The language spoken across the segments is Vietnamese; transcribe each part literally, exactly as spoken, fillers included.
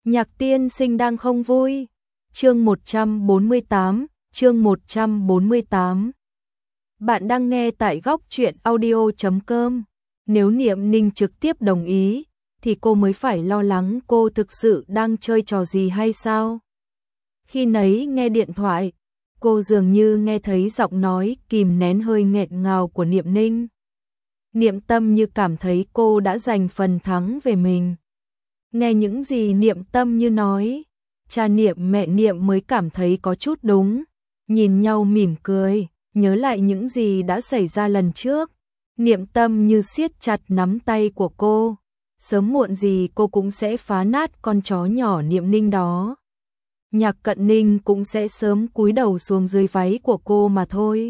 Nhạc tiên sinh đang không vui. Chương một trăm bốn mươi tám, chương một trăm bốn mươi tám. Bạn đang nghe tại góc truyện audio chấm com. Nếu Niệm Ninh trực tiếp đồng ý, thì cô mới phải lo lắng cô thực sự đang chơi trò gì hay sao? Khi nấy nghe điện thoại, cô dường như nghe thấy giọng nói kìm nén hơi nghẹn ngào của Niệm Ninh. Niệm Tâm như cảm thấy cô đã giành phần thắng về mình. Nghe những gì Niệm Tâm như nói, cha Niệm mẹ Niệm mới cảm thấy có chút đúng, nhìn nhau mỉm cười, nhớ lại những gì đã xảy ra lần trước. Niệm Tâm như siết chặt nắm tay của cô, sớm muộn gì cô cũng sẽ phá nát con chó nhỏ Niệm Ninh đó. Nhạc Cận Ninh cũng sẽ sớm cúi đầu xuống dưới váy của cô mà thôi.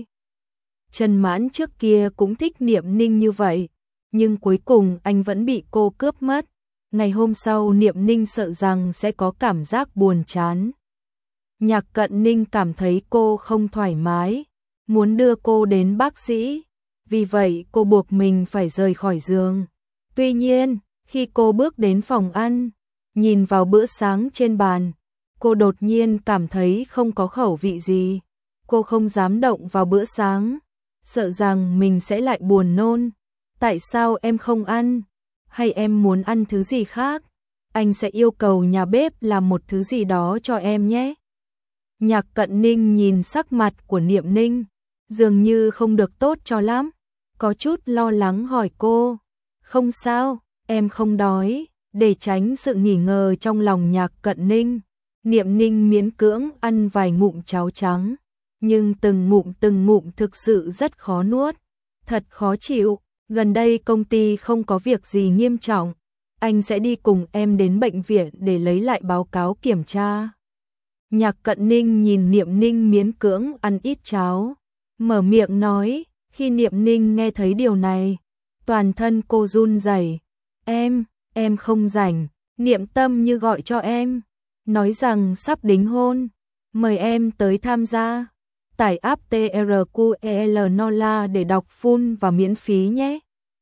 Trần Mãn trước kia cũng thích Niệm Ninh như vậy, nhưng cuối cùng anh vẫn bị cô cướp mất. Ngày hôm sau Niệm Ninh sợ rằng sẽ có cảm giác buồn chán. Nhạc Cận Ninh cảm thấy cô không thoải mái, muốn đưa cô đến bác sĩ, vì vậy cô buộc mình phải rời khỏi giường. Tuy nhiên, khi cô bước đến phòng ăn, nhìn vào bữa sáng trên bàn, cô đột nhiên cảm thấy không có khẩu vị gì. Cô không dám động vào bữa sáng, sợ rằng mình sẽ lại buồn nôn. Tại sao em không ăn? Hay em muốn ăn thứ gì khác? Anh sẽ yêu cầu nhà bếp làm một thứ gì đó cho em nhé. Nhạc Cận Ninh nhìn sắc mặt của Niệm Ninh, dường như không được tốt cho lắm, có chút lo lắng hỏi cô. Không sao, em không đói. Để tránh sự nghi ngờ trong lòng Nhạc Cận Ninh, Niệm Ninh miễn cưỡng ăn vài ngụm cháo trắng, nhưng từng ngụm từng ngụm thực sự rất khó nuốt, thật khó chịu. Gần đây công ty không có việc gì nghiêm trọng, anh sẽ đi cùng em đến bệnh viện để lấy lại báo cáo kiểm tra. Nhạc Cận Ninh nhìn Niệm Ninh miễn cưỡng ăn ít cháo, mở miệng nói. Khi Niệm Ninh nghe thấy điều này, toàn thân cô run rẩy. Em, em không rảnh. Niệm Tâm như gọi cho em, nói rằng sắp đính hôn, mời em tới tham gia. Tải app tê rờ quy lờ Nola để đọc full và miễn phí nhé.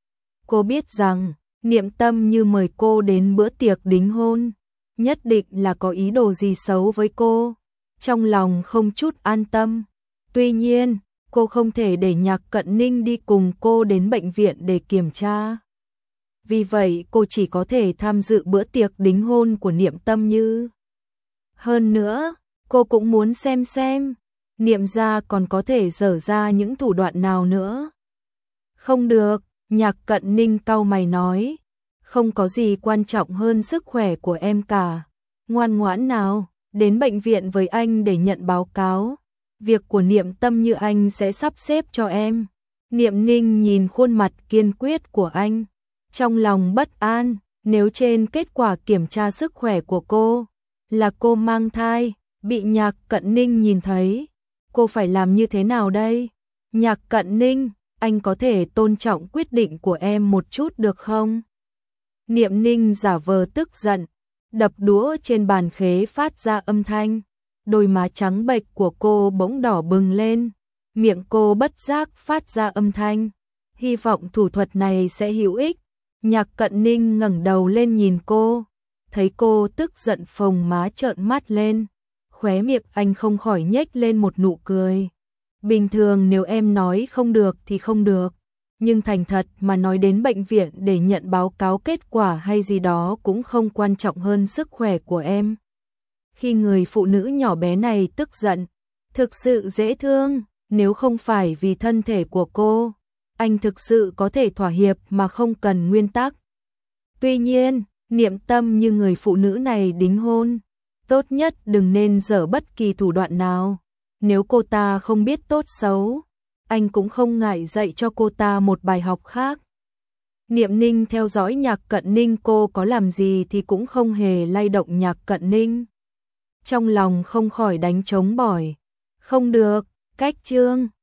Cô biết rằng Niệm Tâm như mời cô đến bữa tiệc đính hôn, nhất định là có ý đồ gì xấu với cô. Trong lòng không chút an tâm. Tuy nhiên, cô không thể để Nhạc Cận Ninh đi cùng cô đến bệnh viện để kiểm tra. Vì vậy cô chỉ có thể tham dự bữa tiệc đính hôn của Niệm Tâm Như. Hơn nữa, cô cũng muốn xem xem Niệm gia còn có thể dở ra những thủ đoạn nào nữa. Không được, Nhạc Cận Ninh cau mày nói. Không có gì quan trọng hơn sức khỏe của em cả. Ngoan ngoãn nào, đến bệnh viện với anh để nhận báo cáo. Việc của Niệm Tâm Như anh sẽ sắp xếp cho em. Niệm Ninh nhìn khuôn mặt kiên quyết của anh, trong lòng bất an. Nếu trên kết quả kiểm tra sức khỏe của cô là cô mang thai, bị Nhạc Cận Ninh nhìn thấy, cô phải làm như thế nào đây? Nhạc Cận Ninh, anh có thể tôn trọng quyết định của em một chút được không? Niệm Ninh giả vờ tức giận, đập đũa trên bàn khế phát ra âm thanh. Đôi má trắng bệch của cô bỗng đỏ bừng lên, miệng cô bất giác phát ra âm thanh. Hy vọng thủ thuật này sẽ hữu ích. Nhạc Cận Ninh ngẩng đầu lên nhìn cô, thấy cô tức giận phồng má trợn mắt lên, khóe miệng anh không khỏi nhếch lên một nụ cười. Bình thường nếu em nói không được thì không được, nhưng thành thật mà nói đến bệnh viện để nhận báo cáo kết quả hay gì đó cũng không quan trọng hơn sức khỏe của em. Khi người phụ nữ nhỏ bé này tức giận, thực sự dễ thương. Nếu không phải vì thân thể của cô, anh thực sự có thể thỏa hiệp mà không cần nguyên tắc. Tuy nhiên, Niệm Tâm Như người phụ nữ này đính hôn, tốt nhất đừng nên dở bất kỳ thủ đoạn nào. Nếu cô ta không biết tốt xấu, anh cũng không ngại dạy cho cô ta một bài học khác. Niệm Ninh theo dõi Nhạc Cận Ninh, cô có làm gì thì cũng không hề lay động Nhạc Cận Ninh. Trong lòng không khỏi đánh trống bỏi. Không được, cách chương.